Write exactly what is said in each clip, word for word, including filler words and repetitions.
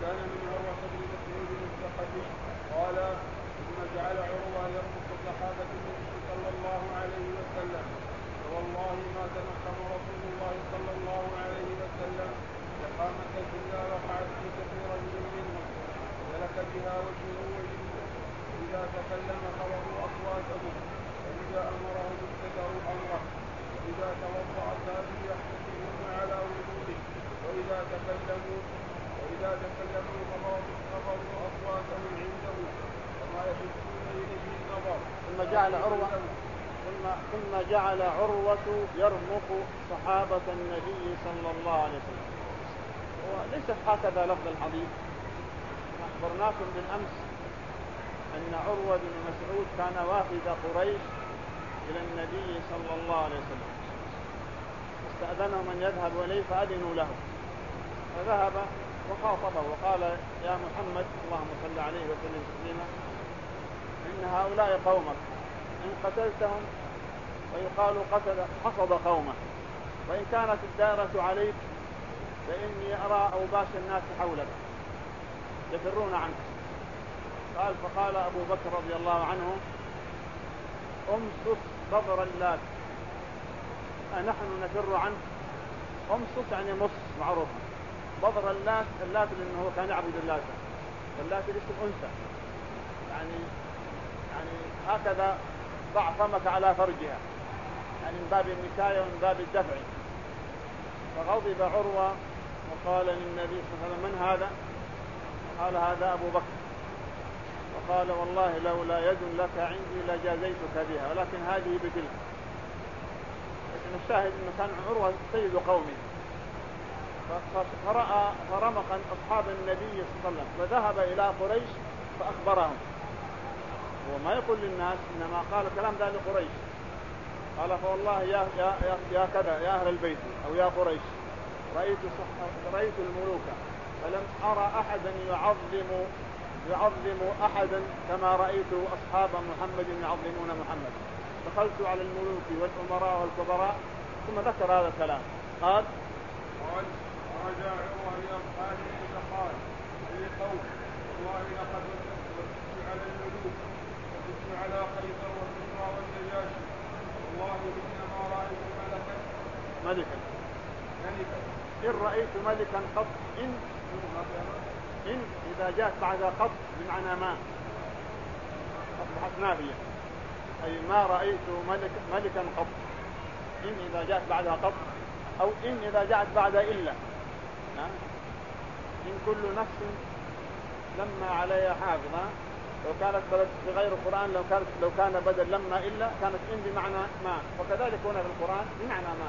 وكان من عروة بن مسعود الثقفي قال ثم جعل عروة يربط صحابة النبي صلى الله عليه وسلم فوالله ما تنقم رسول الله صلى الله عليه وسلم لقامة إلا وقعت في كثيرا منهم سلك بها وجهه وجهه إذا تكلم خلقوا أصواتهم وإذا أمرهم ابتدروا أمره وإذا توضأ كانوا يحتسبون على وجوده وإذا تكلموا وإذا تكلموا خبروا أصواتهم عنده وما يحسون إليه النظر. ثم جعل عروة ثم ثم جعل عروة يرمق صحابة النبي صلى الله عليه وسلم. وليس هكذا لفظ الحديث. أخبرناكم بالأمس أن عروة بن مسعود كان وافد قريش إلى النبي صلى الله عليه وسلم، استأذنهم أن يذهب إليه فأذنوا له، فذهب وخاطبه وقال يا محمد اللهم صل عليه وسلم تسليما إن هؤلاء قومك إن قتلتهم ويقال قتل حصد قومه، وإن كانت الدائرة عليك فإني أرى أوباش الناس حولك يفرون عنك. قال فقال أبو بكر رضي الله عنه أمسس بضر اللات أنحن نفر عنه. أمسس يعني مص معروف، بضر اللات اللات لأنه كان يعبد اللات واللات اسم أنثى، يعني يعني هكذا ضع فمك على فرجها، يعني من باب النكاية ومن باب الدفع. فغضب عروة وقال للنبي صلى الله عليه وسلم من هذا؟ قال هذا أبو بكر. وقال والله لولا يد لك عندي لجازيتك بها، ولكن هذه بتلك. لكن الشاهد أنه كان عروة سيد قومه، فرأى فرمق أصحاب النبي صلى الله عليه وسلم فذهب إلى قريش فأخبرهم. وما يقول للناس إنما قال كلام ذا لقريش. قال فوالله يا, يا, يا, يا كذا يا أهل البيت أو يا قريش رأيت, رأيت الملوك فلم أرى أحدا يعظم يعظم أحدا كما رأيت أصحاب محمد يعظمون محمد. دخلت على الملوك والأمراء والكبراء ثم ذكر هذا الكلام. قال قال ورجع عروة لأصحابه فقال للقوم والله لقد وجدت على الملوك وكنت على قيصر والكسرى والنجاشي والله إنما رأيت ملكا ملكا ملكا إن رأيت ملكا قط إن إن إذا جاءت بعد قط بمعنى ما أصبحت نافية، أي ما رأيت ملك ملكا قط. إن إذا جاءت بعدها قط، أو إن إذا جاءت بعد إلا. إن كل نفس لما عليها حافظة. لو كانت بغير القرآن لو كانت لو كان بدل لما إلا كانت إن بمعنى ما، وكذلك هنا في القرآن بمعنى ما.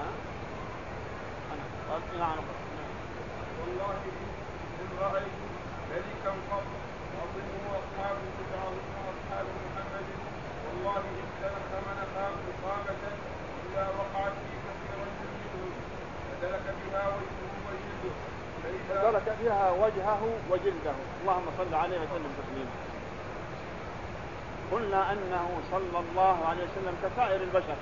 أنا والله إن رأيت ملكا قط عظمه أصحاب أصحاب محمد والله إن سلك من إقامة إذا وقعت في كثير منهم فسلك بها وجهه وجلده فسلك بها وجهه وجلده. اللهم صل عليه وسلم تسليما. قلنا أنه صلى الله عليه وسلم كسائر البشر،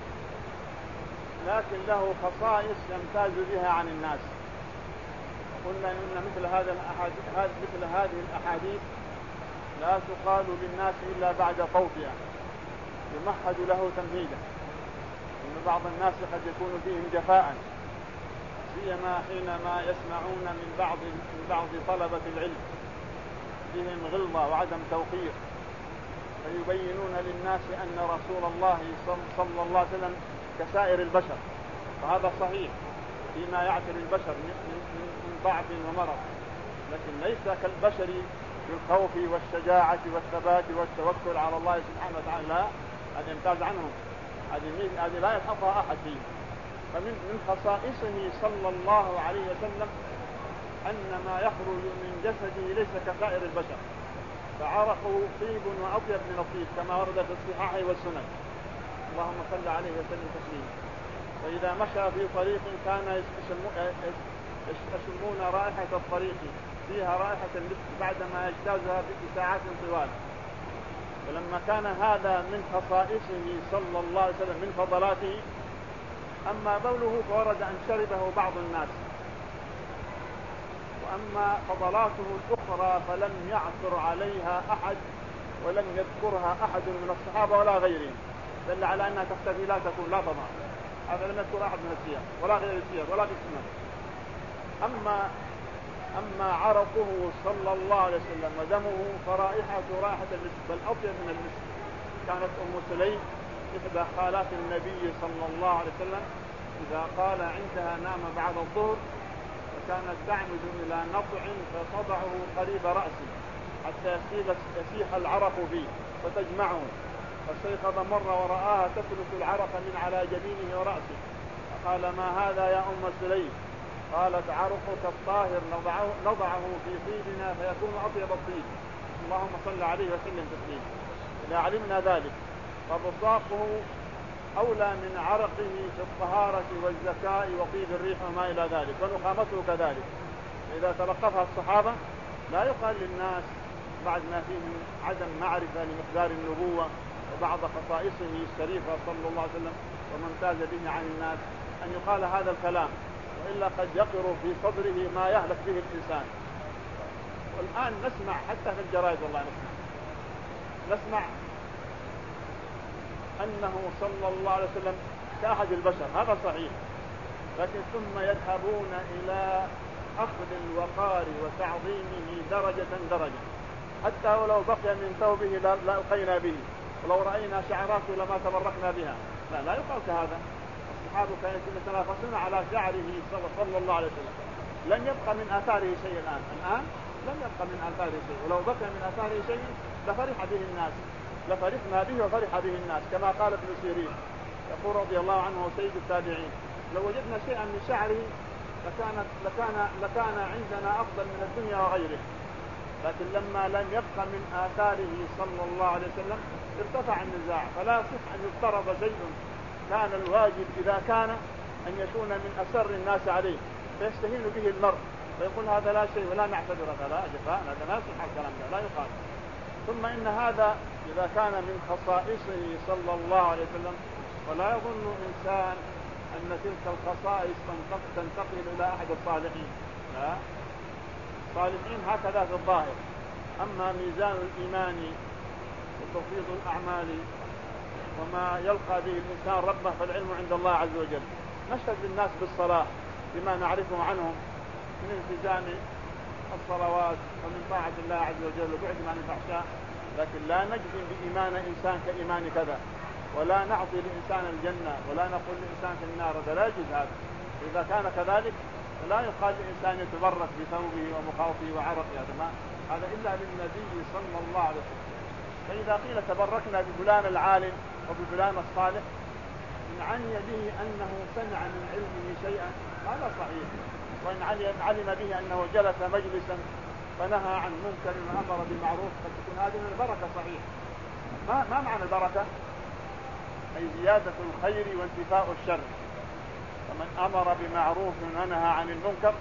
لكن له خصائص يمتاز بها عن الناس. قلنا أن مثل هذا الأحاديث مثل هذه الأحاديث لا تقال للناس إلا بعد طوفها يمهد له تمهيدا. إن بعض الناس قد يكون فيهم جفاء، سيما حينما يسمعون من بعض من بعض طلبة العلم فيهم غلظة وعدم توقير، فيبينون للناس أن رسول الله صلى الله عليه وسلم كسائر البشر، وهذا صحيح فيما يعتري البشر من ضعف ومرض، لكن ليس كالبشر في الخوف والشجاعة والثبات والتوكل على الله سبحانه وتعالى. لا، هذا يمتاز عنهم، هذه لا يلحقها أحد فيه. فمن من خصائصه صلى الله عليه وسلم أن ما يخرج من جسده ليس كسائر البشر، فعرقه طيب وأطيب من الطيب كما ورد في الصحاح والسنن. اللهم صل عليه وسلم تسليما. وإذا مشى في طريق كان يشمون رائحة الطريق فيها رائحة المسك بعدما يجتازها بساعات طوال. ولما كان هذا من خصائصه صلى الله عليه وسلم من فضلاته، أما بوله فورد أن شربه بعض الناس، وأما فضلاته الأخرى فلم يعثر عليها أحد ولم يذكرها أحد من الصحابة ولا غيرهم، دل على أنها تختفي لا تكون لا تضع. هذا لم يذكر أحد من السير ولا غير السير ولا في السنن. أما أما عرقه صلى الله عليه وسلم ودمه فرائحة رائحة المسك بل أطيب من المسك. كانت أم سليم إحدى خالات النبي صلى الله عليه وسلم إذا قال عندها نام بعد الظهر فكانت تعمد إلى نطع فصدعه قريب رأسه حتى يسيح العرق فيه فتجمعه، فاستيقظ مرة ورآها تسلك العرق من على جبينه ورأسه فقال ما هذا يا أم سليم؟ قالت عرقك الطاهر نضعه, نضعه في طيبنا فيكون أطيب الطيب. اللهم صل عليه وسلم تسليما. إذا علمنا ذلك فبصاقه أولى من عرقه في الطهارة والزكاء وطيب الريح وما إلى ذلك، ونخامته كذلك. إذا تلقفها الصحابة لا يقال للناس بعد ما فيهم عدم معرفة لمقدار النبوة وبعض خصائصه الشريفة صلى الله عليه وسلم وممتاز به عن الناس أن يقال هذا الكلام، وإلا قد يقر في صدره ما يهلك به الإنسان. والآن نسمع حتى في الجرائد والله نسمع نسمع أنه صلى الله عليه وسلم كأحد البشر، هذا صحيح، لكن ثم يذهبون إلى أخذ الوقار وتعظيمه درجة درجة، حتى ولو بقي من ثوبه لألقينا به، ولو رأينا شعراته لما تبركنا بها. لا لا يقال كهذا. الصحابة كانوا يتنافسون على شعره صلى الله عليه وسلم، لن يبقى من آثاره شيء الآن الآن لم يبقى من آثاره شيء، ولو بقي من آثاره شيء لفرح به الناس، لفرحنا به وفرح به الناس، كما قال ابن سيرين يقول رضي الله عنه سيد التابعين لو وجدنا شيئا من شعره لكان, لكان, لكان عندنا أفضل من الدنيا وغيره. لكن لما لم يبقى من آثاره صلى الله عليه وسلم ارتفع النزاع، فلا يصح أن يفترض شيء كان الواجب إذا كان أن يكون من أسر الناس عليه فيستهين به المرء ويقول هذا لا شيء ولا نعتبر هذا لا جفاء، هذا لا يصح الكلام ده، لا يقال. ثم إن هذا إذا كان من خصائصه صلى الله عليه وسلم، ولا يظن إنسان أن تلك الخصائص تنتقل إلى أحد الصالحين، لا، الصالحين هكذا في الظاهر. أما ميزان الإيمان وتفويض الأعمال وما يلقى به الإنسان ربه فالعلم عند الله عز وجل. نشهد للناس بالصلاة بما نعرفه عنهم من التزام الصلوات ومن طاعة الله عز وجل وبعد عن الفحشاء، لكن لا نجزم بإيمان إنسان كإيمان كذا، ولا نعطي لإنسان الجنة ولا نقول لإنسان في النار، هذا لا يجوز. هذا إذا كان كذلك لا يقال لإنسان يتبرك بثوبه ومخاطه وعرقه، هذا ما هذا إلا للنبي صلى الله عليه وسلم. فإذا قيل تبركنا بفلان العالم وبفلان الصالح إن عني به أنه سمع من علمه شيئا هذا صحيح، وإن علم به أنه جلس مجلسا فنهى عن منكر وأمر بمعروف قد تكون هذه من البركة صحيح. ما, ما معنى البركة؟ أي زيادة الخير وانتفاء الشر. فمن أمر بمعروف ونهى عن المنكر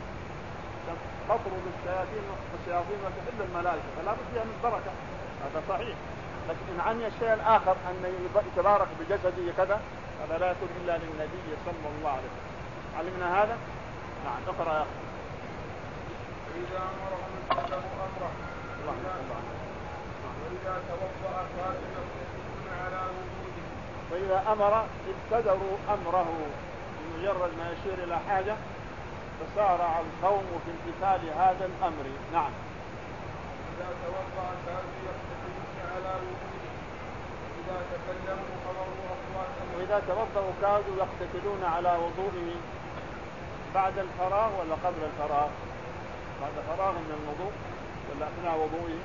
تطرد الشياطين والشياطين وتحل الملائكة، فلا بد فيها من بركة، هذا صحيح. لكن إن عني الشيء الآخر أن يتبارك بجسده كذا هذا لا يكون إلا للنبي صلى الله عليه وسلم. علمنا هذا؟ نعم اقرأ يا أخي. وإذا أمرهم اتبعوا أمره وإذا توضأ كانوا يقتصرون على وجوده. وإذا أمر ابتدروا أمره، بمجرد ما يشير إلى حاجة فسارع القوم في امتثال هذا الأمر. نعم. إذا توضأ كانوا يقتصرون على وجوده. إذا تكلموا خبروا أصواتهم. وإذا توضأوا كانوا يقتتلون على وضوئه بعد الفراغ ولا قبل الفراغ؟ بعد فراغ من الوضوء ولا أثناء وضوئه؟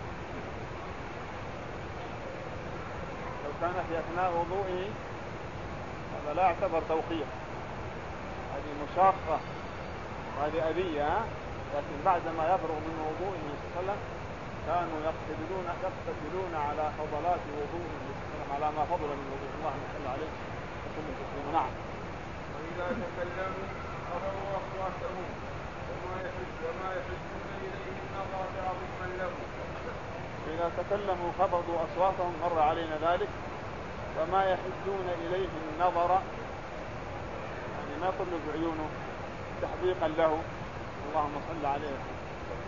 لو كان في أثناء وضوئه هذا لا يعتبر توقيف، هذه مشاقة وهذه أذية. لكن بعدما يفرغ من وضوئه صلى الله عليه وسلم كانوا يقتتلون يقتتلون على فضلات وضوئه صلى الله عليه وسلم على ما فضل من وضوء الله صلى عليه وسلم. نعم. وإذا تكلموا خبروا أصواتهم وما يحج وما يحجون إليه النظر عظيما له. إذا تكلموا خفضوا أصواتهم، مر علينا ذلك. وما يحجون إليه النظر يعني ما يطل بعيونه تحديقا له. اللهم صل عليه وسلم.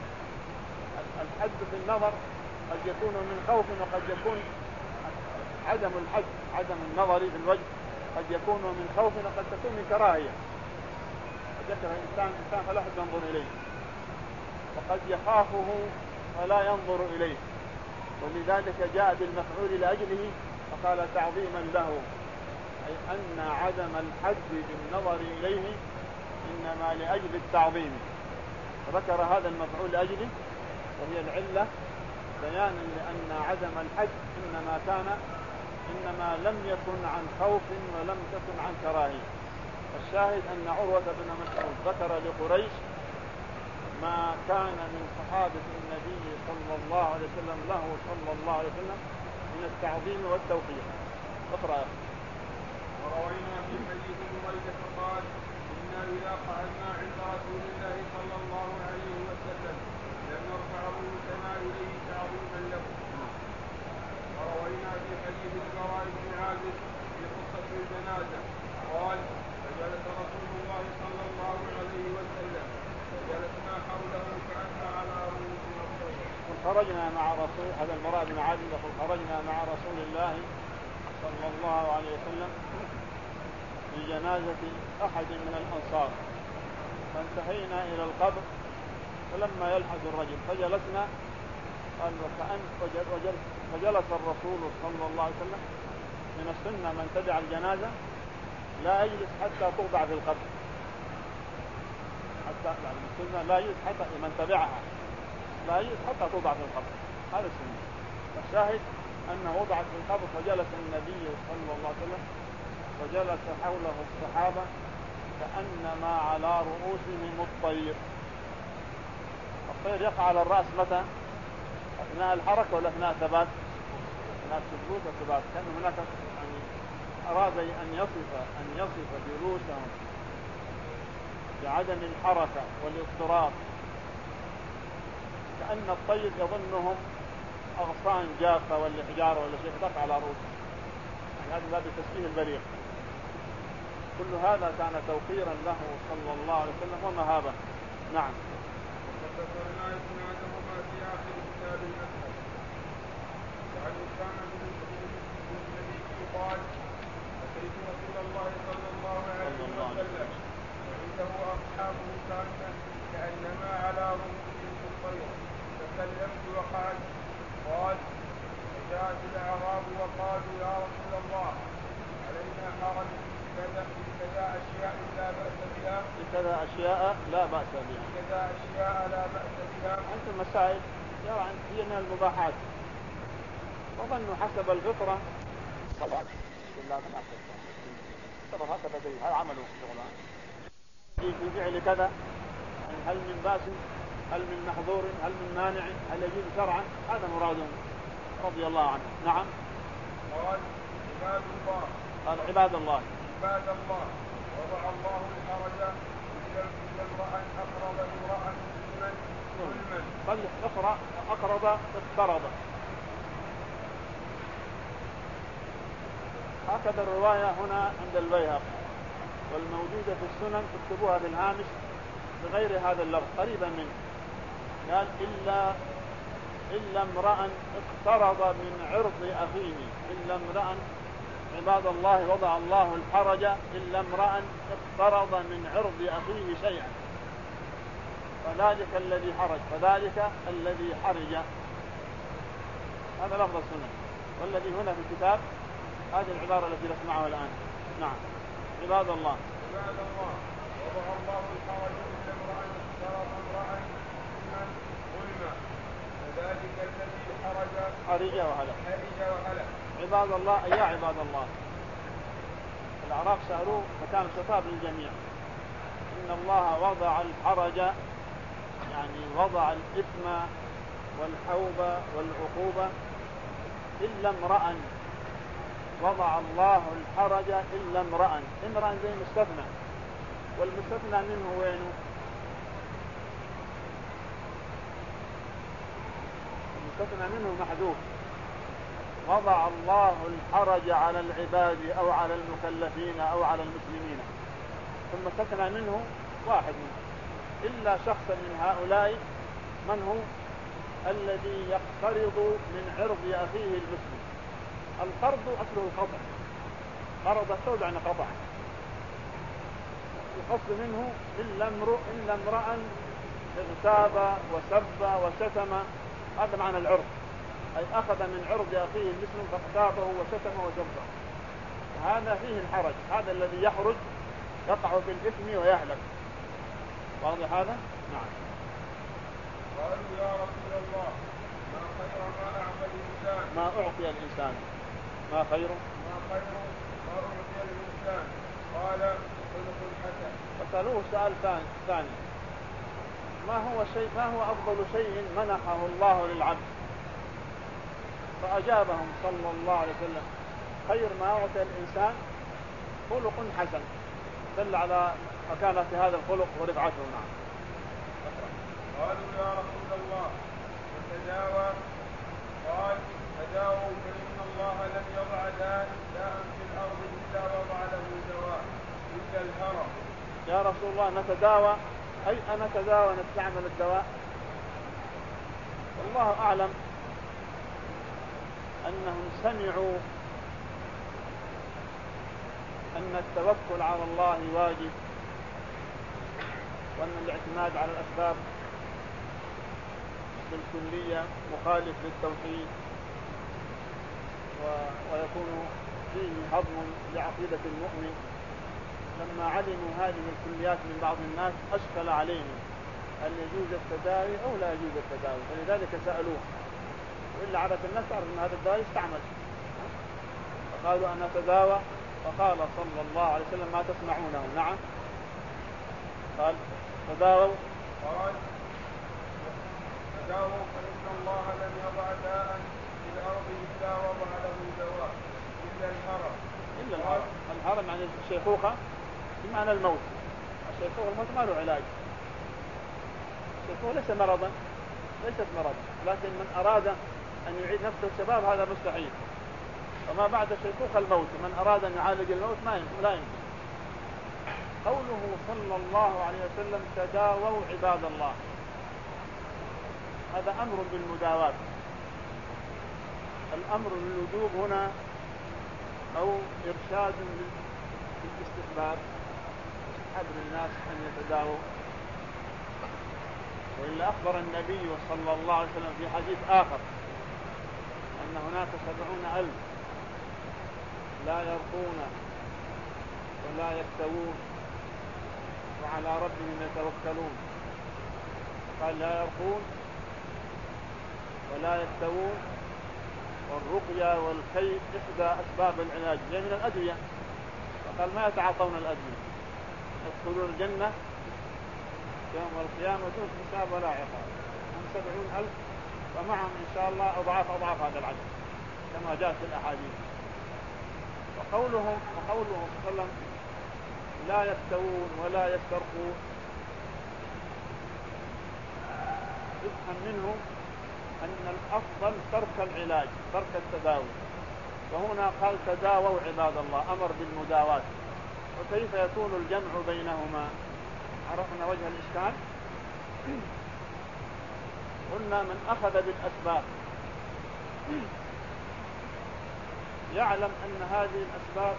الحد في النظر قد يكون من خوف، وقد يكون عدم الحد عدم النظر في الوجه قد يكون من خوف، وقد تكون من كراهية. قد يكره الإنسان إنسان فلا يحب ينظر إليه، وقد يخافه فلا ينظر إليه، ولذلك جاء بالمفعول لأجله فقال تعظيما له، أي أن عدم الحد بالنظر إليه إنما لأجل التعظيم، فذكر هذا المفعول لأجله، وهي العلة بيانا لأن عدم الحد إنما كان إنما لم يكن عن خوف ولم تكن عن كراهية. الشاهد أن عروة بن مسعود ذكر لقريش ما كان من صحابة النبي صلى الله عليه وسلم له صلى الله عليه وسلم من التعظيم والتوقير. اقرأ. وروينا في حديث بريدة قال إنا إذا قعدنا عند رسول الله صلى الله عليه وسلم لم نرفع رؤوسنا إليه تعظيما له. وروينا في حديث البراء بن عازب في قصة الجنازة قال فجلس رسول الله صلى الله عليه وسلم فجلسنا حوله كأن على رؤوسنا الطير. خرجنا مع رسول هذا البراء بن عازب يقول خرجنا مع رسول الله صلى الله عليه وسلم في جنازة أحد من الأنصار، فانتهينا إلى القبر، فلما يلحد الرجل فجلسنا، قال وكأن وجلس فجلس الرسول صلى الله عليه وسلم. من السنة من تبع الجنازة لا يجلس حتى توضع في القبر، حتى يعني السنة لا يجلس حتى من تبعها لا يجلس حتى توضع في القبر، هذا السنة. الشاهد أنه وضعت في القبر فجلس النبي صلى الله عليه وسلم وجلس حوله الصحابة كأنما على رؤوسهم الطير. الطير يقع على الرأس متى؟ أثناء الحركة ولا أثناء الثبات؟ أثناء الثبوت والثبات. كان هناك يعني أراد أن يصف أن يصف جلوسهم بعدم الحركة والاضطراب، كأن الطير يظنهم أغصان جافة ولا حجارة ولا شيء تقع على رؤوسهم، يعني هذا باب التشبيه البليغ. كل هذا كان توقيرا له صلى الله عليه وسلم ومهابة. نعم. وذكرنا إسنادهما في آخر كتاب المذهب. وعن أسامة بن النبي قال أتيت رسول الله صلى الله عليه وسلم وعنده أصحابه كأنما على رؤوسهم الطير فسلمت وقعدت. قال فجاءت الأعراب وقالوا يا رسول الله علينا حرج بكذا أشياء لا بأس بها بكذا أشياء لا بأس بها بكذا أشياء لا بأس بها أنت المسائل يرى هي من المباحات، وظنوا حسب الفطرة طبعا بالله ما أكثر هكذا زي هذا عمله شغلان في فعل كذا، يعني هل من بأس، هل من محظور، هل من مانع، هل يجوز شرعا، هذا مرادهم رضي الله عنه. نعم. قال عباد الله قال عباد الله عباد الله وضع الله الحرج إلا امرأ أقرب امرأ مسلما ظلما. قال اقرأ أقرب اقترب، هكذا الرواية هنا عند البيهقي، والموجودة في السنن تكتبوها في الهامش بغير هذا اللفظ قريبا منه. قال إلا إلا امرأ اقترب من عرض أخيه، إلا امرأ عباد الله وضع الله الحرج إلا امرأ اقترب من عرض أخيه شيئا فذلك الذي حرج فذلك الذي حرج. هذا لفظ السنة، والذي هنا في الكتاب هذه العبارة التي نسمعها الآن. نعم. عباد الله عباد الله وضع الله الحرج إلا امرأ اقترب امرأ مسلما ظلما فذلك الذي حرج حرج وهلك. حرج وهلك. عباد الله يا عباد الله. الأعراب سألوه فكان خطاب للجميع. إن الله وضع الحرج يعني وضع الإثم والحوبة والعقوبة إلا امرأ، وضع الله الحرج إلا امرأ. امرأ زي مستثنى، والمستثنى منه وينه؟ المستثنى منه محذوف. وضع الله الحرج على العباد أو على المكلفين أو على المسلمين، ثم استثنى منه واحد منه إلا شخصا من هؤلاء من هو الذي يقترض من عرض أخيه المسلم. القرض أصله القطع، قرض الثوب عن قطع، القصد منه إلا امرؤ إلا امرأ اغتاب وسب وشتم، هذا معنى العرض، أي أخذ من عرض أخيه المسلم فاغتابه وشتمه وسبه، هذا فيه الحرج، هذا الذي يخرج يقع في الإثم ويهلك. واضح هذا؟ نعم. قالوا يا رسول الله ما خير ما أعطى الإنسان ما أعطي الإنسان ما خير ما خير ما أعطي الإنسان؟ قال خلق حسن. فسألوه سؤال ثاني، ما هو شيء ما هو أفضل شيء منحه الله للعبد؟ فأجابهم صلى الله عليه وسلم خير ما أعطي الإنسان خلق حسن، دل على مكانة هذا الخلق ورفعته. معه. قالوا يا رسول الله فتداوى؟ قال تداووا فإن الله لم يضع داء داء في الأرض إلا وضع له دواء إلا الهرم. يا رسول الله نتداوى أي أنا تداوى نستعمل الدواء؟ والله أعلم أنهم سمعوا أن التوكل على الله واجب، وأن الاعتماد على الأسباب بالكلية مخالف للتوحيد ويكون فيه هضم لعقيدة المؤمن. لما علموا هذه الكليات من بعض الناس أشكل عليهم هل يجوز التداوي أو لا يجوز التداوي، فلذلك سألوه، وإلا عادة الناس تعرف أن هذا الدواء يستعمل، فقالوا أنا تداوى، فقال صلى الله عليه وسلم ما تسمعونه؟ نعم. قال تداووا؟ قال تداووا فإن الله لم يضع داء في الأرض إلا وضع له دواء إلا الهرم. إلا الهرم، الهرم يعني الشيخوخة بمعنى الموت، الشيخوخة الموت ما له علاج، الشيخوخة ليس مرضا، ليست مرض، لكن من أراد أن يعيد نفسه الشباب هذا مستحيل، وما بعد الشيخوخة الموت، من أراد أن يعالج الموت ما يمكن لا يمكن. قوله صلى الله عليه وسلم تداووا عباد الله، هذا أمر بالمداواة، الأمر بالوجوب هنا أو إرشاد للاستحباب، استحب للناس أن يتداووا. وإلا أخبر النبي صلى الله عليه وسلم في حديث آخر أن هناك سبعون ألف لا يرقون ولا يكتوون وعلى ربهم يتوكلون، قال لا يرقون ولا يكتوون، والرقية والكي إحدى أسباب العلاج هي من الأدوية، فقال ما يتعاطون الأدوية، يدخلون الجنة يوم القيامة دون حساب ولا عقاب. هم سبعون ألف ومعهم إن شاء الله أضعاف أضعاف هذا العدد كما جاءت في الأحاديث. وقوله وقوله صلى الله عليه وسلم لا يكتوون ولا يسترقون، يفهم منه أن الأفضل ترك العلاج، ترك التداوي، وهنا قال تداووا عباد الله، أمر بالمداواة، وكيف يكون الجمع بينهما؟ عرفنا وجه الإشكال. قلنا من أخذ بالأسباب يعلم أن هذه الأسباب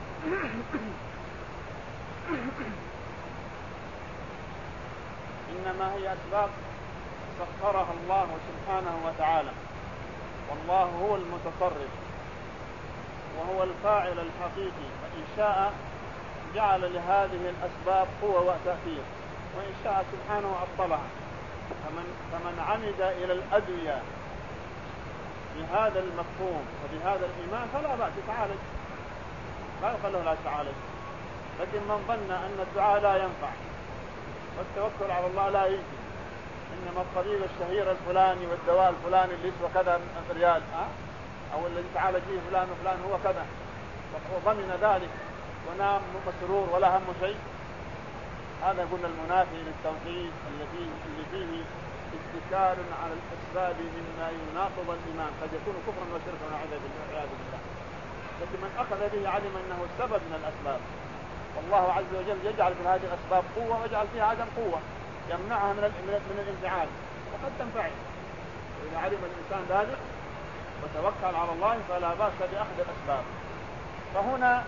إنما هي أسباب سخرها الله سبحانه وتعالى، والله هو المتصرف وهو الفاعل الحقيقي، فإن شاء جعل لهذه الأسباب قوة وتأثير، وإن شاء سبحانه أبطلها. فمن, فمن عمد إلى الأدوية بهذا المفهوم وبهذا الإيمان فلا بأس يتعالج، لا يقال له لا تعالج. لكن من ظن أن الدعاء لا ينفع والتوكل على الله لا يمكن، إنما الطبيب الشهير الفلاني والدواء الفلاني اللي يسوى كذا ريال أه؟ أو الذي تعالج فيه فلان وفلان هو كذا، وضمن ذلك ونام مسرور ولا هم شيء، هذا قلنا المنافي للتوحيد الذي اللي فيه اتكال على الأسباب مما يناقض الإيمان، قد يكون كفرا وشركا والعياذ بالله. لكن من أخذ به علم أنه السبب من الأسباب، والله عز وجل يجعل في هذه الأسباب قوة ويجعل فيها عدم قوة يمنعها من من الانفعال، وقد تنفعل وإذا علم الإنسان ذلك وتوكل على الله فلا بأس بأخذ الأسباب. فهنا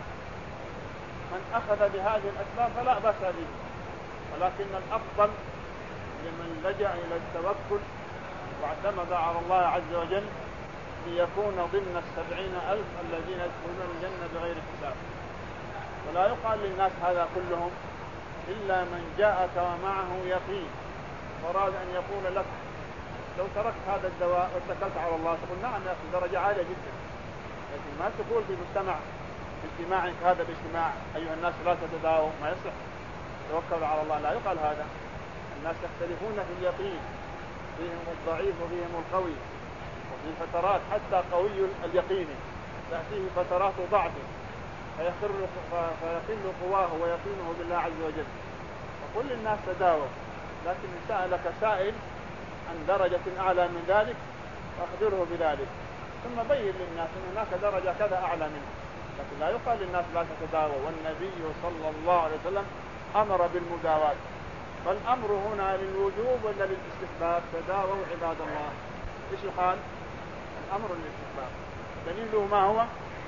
من أخذ بهذه الأسباب فلا بأس به، ولكن الأفضل لمن لجأ إلى التوكل واعتمد على الله عز وجل ليكون ضمن السبعين ألف الذين يدخلون الجنة بغير حساب. ولا يقال للناس هذا كلهم إلا من جاءك ومعه يقين وراد أن يقول لك لو تركت هذا الدواء واتكلت على الله، تقول نعم يا أخي درجة عالية جدا، لكن ما تقول في مجتمع اجتماعك هذا الاجتماع أيها الناس لا تتداووا، ما يصح. توكلوا على الله لا يقال هذا. الناس يختلفون في اليقين، فيهم الضعيف وفيهم القوي، وفي فترات حتى قوي اليقين تأتيه فترات ضعف فيقل فيقل قواه ويقينه بالله عز وجل. وقل للناس تداووا، لكن إن سألك سائل عن درجة أعلى من ذلك فأخبره بذلك، ثم بين للناس أن هناك درجة كذا أعلى منه، لكن لا يقال للناس لا تتداووا. والنبي صلى الله عليه وسلم أمر بالمداواة، فالأمر هنا للوجوب ولا للاستحباب؟ تداووا عباد الله. إيش الحال؟ الأمر للاستحباب. دليله ما هو؟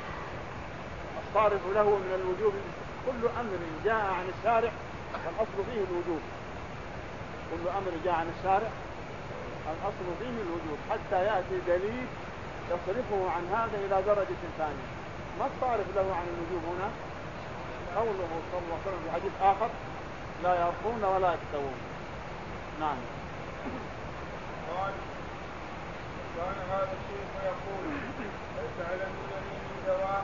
الصارف له من الوجوب. كل أمر جاء عن الشارع فالأصل فيه الوجوب، كل أمر جاء عن الشارع الأصل فيه الوجوب، حتى يأتي دليل يصرفه عن هذا إلى درجة ثانية. ما الصارف له عن الوجوب هنا؟ قوله صلى الله عليه وسلم في حديث آخر لا يرقون ولا يكتوون. نعم. قال كان هذا الشيخ يقول هل تعلمون لي من دواء؟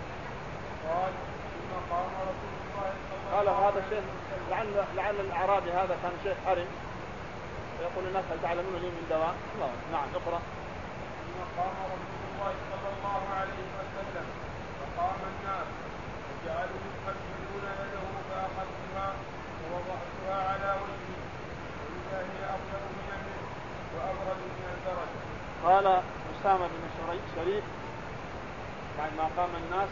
قال ثم قام رسول الله صلى الله عليه وسلم. قال هذا الشيخ لعل لعل الأعرابي هذا كان شيخ حرم يقول الناس هل تعلمون لي من دواء؟ الله. نعم اقرأ. ثم قام رسول الله صلى الله عليه وسلم فقام الناس وجعلوا يقبلون يده فأخذتها ووضعتها على وجهي وإذا هي أطيب من المسك وأبرد من البرد. قال أسامة بن شريك بعد ما قام الناس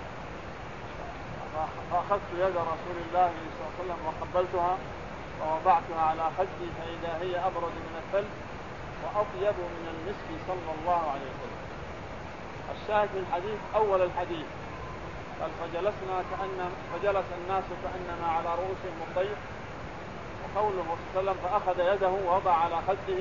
فأخذت يد رسول الله صلى الله عليه وسلم وقبلتها ووضعتها على خدي فإذا هي أبرد من الثلج وأطيب من المسك صلى الله عليه وسلم. الشاهد في الحديث أول الحديث قال فجلسنا كأن فجلس الناس كأنما على رؤوسهم الطير، وقوله صلى الله عليه وسلم فأخذ يده ووضع على خده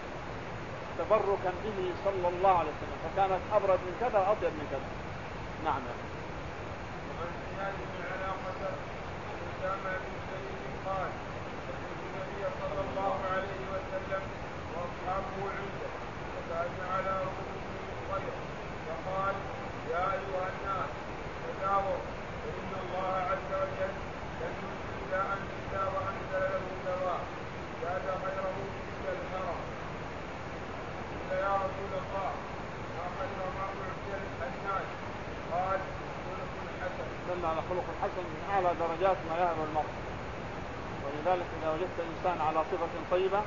تبركا به صلى الله عليه وسلم، فكانت أبرد من كذا وأطيب من كذا. نعم. وعن زياد بن علاقة عن أسامة بن زيد قال سمعت النبي صلى الله عليه وسلم وأصحابه عنده وكان على رؤوسهم الطير فقال يا أيها الناس تداووا فإن الله عز وجل لن ينزل إلى أن إلا وأنزل له دواء زاد غيره إلا الهرم. قيل يا رسول الله ما خير ما أعطي الناس؟ قال خلق حسن. دل على خلق الحسن من أعلى درجات ما يهب المرء، ولذلك إذا وجدت الإنسان على صفة طيبة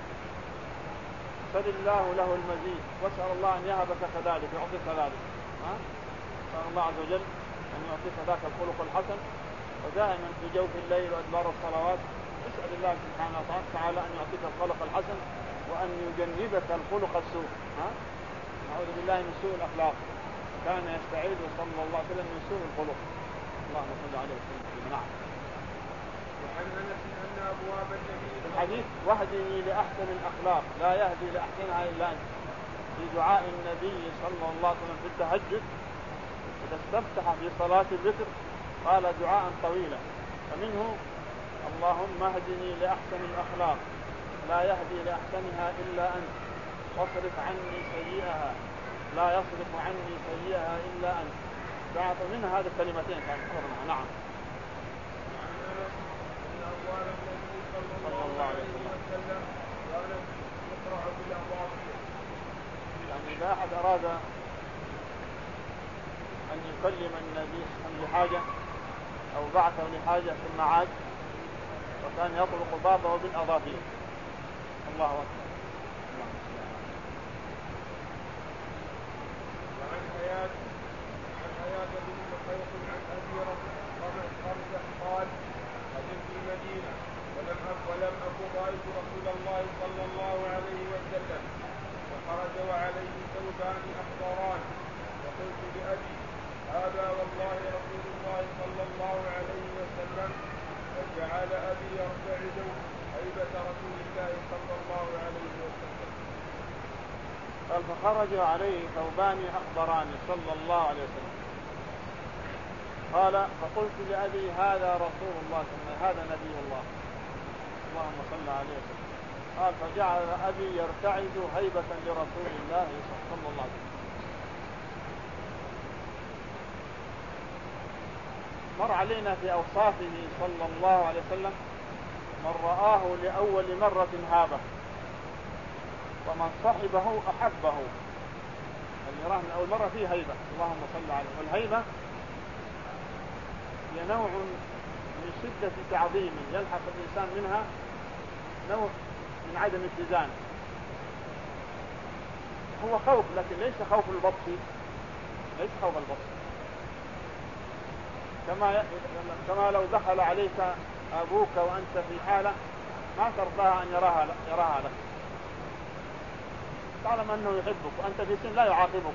سل الله له المزيد واسأل الله أن يهبك كذلك يعطيك ذلك. اسأل الله عز وجل أن يعطيك ذاك الخلق الحسن، ودائما في جوف الليل وأدبار الصلوات اسأل الله سبحانه وتعالى أن يعطيك الخلق الحسن وأن يجنبك الخلق السوء. نعوذ بالله من سوء الأخلاق، كان يستعيذ صلى الله عليه وسلم من سوء الخلق. اللهم صل عليه وسلم. نعم. وعن أنس أن أبواب النبي الحديث واهدني لأحسن الأخلاق لا يهدي لأحسنها إلا أنت. في دعاء النبي صلى الله عليه وسلم في التهجد إذا استفتح في صلاة الوتر قال دعاء طويلا، فمنه اللهم اهدني لأحسن الأخلاق لا يهدي لأحسنها إلا أنت واصرف عني سيئها لا يصرف عني سيئها إلا أنت. دعاء من هذه الكلمتين كان حضرنا. نعم. وعن أنس أن أبواب النبي صلى الله عليه وسلم كانت تقرع بالأبواب. يعني إذا أحد أراد أن يكلم النبي لحاجة أو بعثه لحاجة في المعاد وكان يطرق بابه بالأظافير. الله أكبر. وعن حياة عن حياة بن مخيط عن أبي رمزة قال قدمت المدينة ولم أكن ولم أكن رأيت رسول الله صلى الله عليه وسلم فخرج وعليه ثوبان أخضران. فقلت لأبي هذا والله رسول الله صلى الله عليه وسلم. فجعل أبي يرتعد هيبة رسول الله صلى الله عليه وسلم. قال فخرج عليه ثوبان أخضران صلى الله عليه وسلم. قال فقلت لأبي هذا رسول الله هذا نبي الله اللهم صل عليه وسلم. قال فجعل أبي يرتعد هيبة لرسول الله صلى الله عليه وسلم. مر علينا في أوصافه صلى الله عليه وسلم من رآه لأول مرة هابه ومن صحبه أحبه. اللي راه من أول مرة فيه هيبة اللهم صل عليه. والهيبة هي نوع من شدة تعظيم يلحق الإنسان منها نوع من عدم اتزان. هو خوف لكن ليس خوف البطش ليس خوف البطش كما كما لو دخل عليك أبوك وأنت في حالة ما ترضاها أن يراها يراها لك تعلم أنه يحبك وأنت في سن لا يعاقبك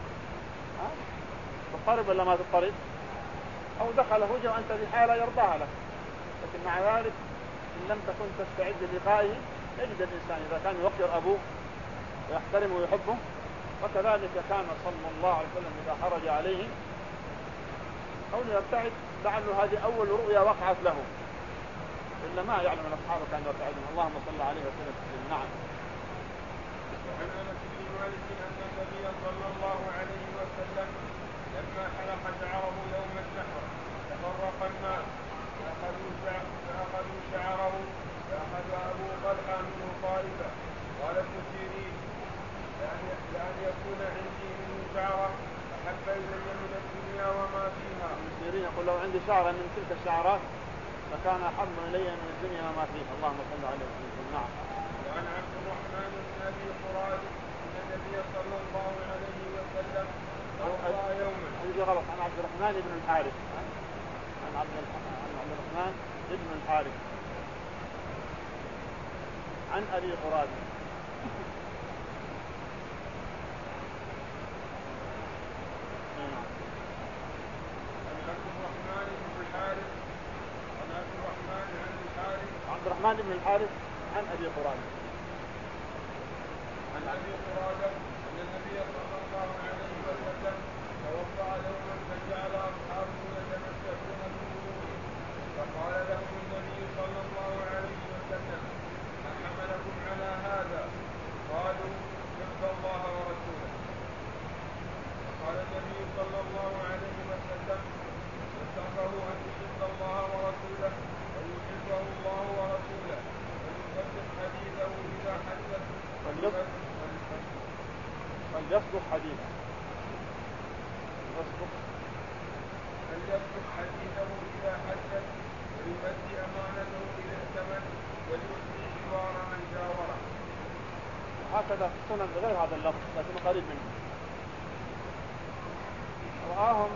تضطرب ولا ما تضطرب. أو دخل فجأة وأنت في حالة يرضاها لك لكن مع ذلك إن لم تكن تستعد للقائه يجد الإنسان إذا كان يوقر أبوه ويحترمه ويحبه. وكذلك كان صلى الله عليه وسلم إذا خرج عليه أو يرتعد لعله هذه أول رؤيا وقعت له إلا ما يعلم الأصحاب كان يرتعدون. اللهم صل عليه وسلم. نعم. وعن أنس بن مالك أن النبي صلى الله عليه وسلم لما حلق شعره يوم النحر تفرق الناس فأخذوا شعره فأخذ أبو طلحة منه طائفة. قال ابن سيرين لأن يكون عندي منه شعرة أحب إلي من الدنيا وما فيها. ابن سيرين يقول لو عندي شعرة من تلك الشعرات فكان أحب إلي من الدنيا وما فيها. اللهم صل عليه وسلم. نعم. وعن عبد الرحمن بن أبي قراد أن النبي صلى الله عليه وسلم توضأ يوما. هذه غلط. عن عبد الرحمن بن الحارث عن عبد الرحمن بن الحارث عن أبي قراد. عبد الرحمن بن الحارث عن أبي قرادة عن أبي قرادة أن النبي صلى الله عليه وسلم توضأ يوما فجعل أصحابه يتمسكون بوضوءه فقال لهم النبي صلى الله عليه وسلم ما حملكم على هذا؟ قالوا حب الله ورسوله. قال النبي صلى الله عليه وسلم يسره أن يحب الله ورسوله ويحبه الله ورسوله ويصدق حديثه إذا حدث فليصدق حديثه فليصدق حديثه إذا حدث ويؤدي أمانته إذا ائتمن وليؤدي جوار من جاوره. هكذا في السنن بغير هذا اللفظ لكن قريب منه. رآهم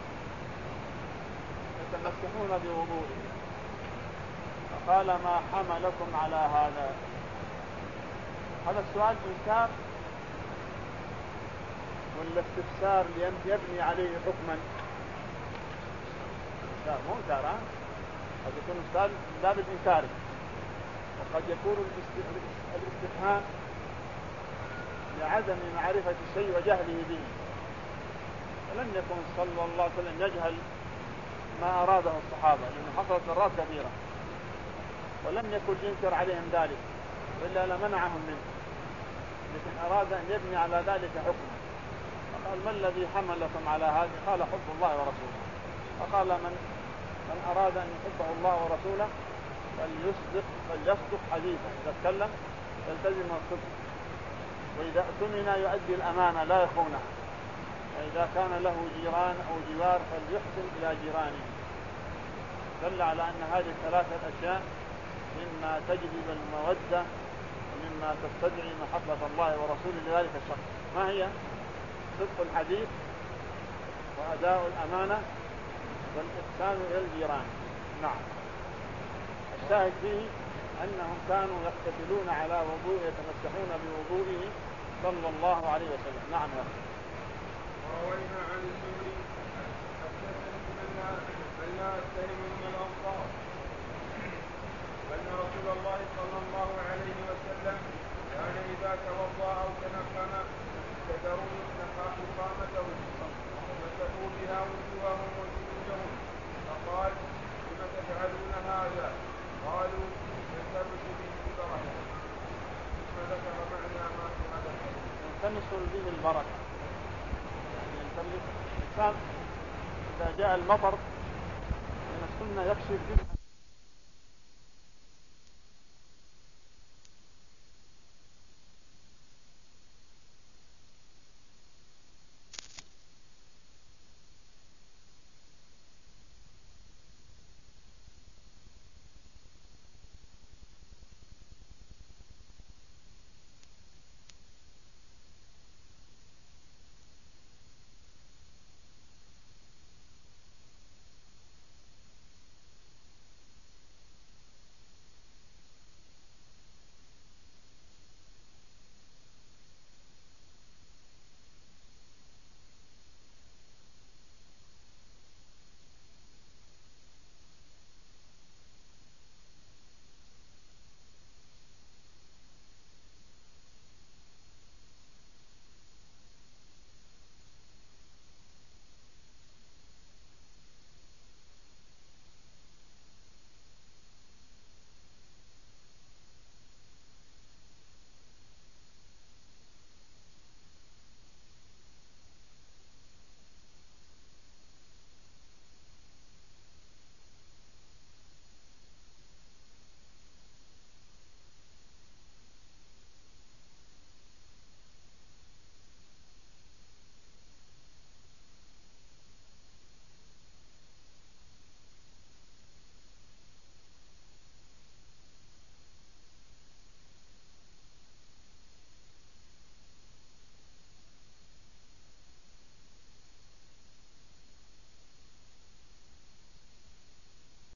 يتمسحون بوضوئه فقال ما حملكم على هذا؟ هذا السؤال إنكار ولا استفسار يبني عليه حكما؟ مو إنكار. قد يكون السؤال من باب الإنكار وقد يكون الاستفهام لعدم معرفة الشيء وجهله به. ولم يكن صلى الله عليه وسلم يجهل ما أراده الصحابة لأنه حصلت مرات كثيرة ولم يكن ينكر عليهم ذلك إلا لمنعهم منه لكن أراد أن يبني على ذلك حكما. فقال ما الذي حملكم على هذا؟ قال حب الله ورسوله. فقال من من أراد أن يحبه الله ورسوله فليصدق فليصدق حديثا. إذا تكلم يلتزم الصدق وإذا اؤتمن يؤدي الأمانة لا يخونها. وإذا كان له جيران أو جوار فليحسن إلى جيرانه. دل على أن هذه الثلاثة الأشياء مما تجلب المودة ومما تستدعي محبة الله ورسوله لذلك الشخص. ما هي؟ صدق الحديث وأداء الأمانة والإحسان إلى الجيران. نعم. الشاهد فيه أنهم كانوا يقتتلون على وضوء يتمسحون بوضوئه صلى الله عليه وسلم. نعم يا أخي. وروينا عن الزهري حدثني من لا من لا أتهم من الأنصار أن رسول الله صلى الله عليه وسلم كان إذا توضأ أو تنقم ابتدروا إقامته ومسحوا بها وجوههم وجنوبهم، فقال: لم تفعلون هذا؟ قالوا: نلتمس به البركة. ثم ذكر معنى ما في هذا الحديث: نلتمس به البركة، يعني يلتمس الإنسان إذا جاء المطر من السنة يكشف به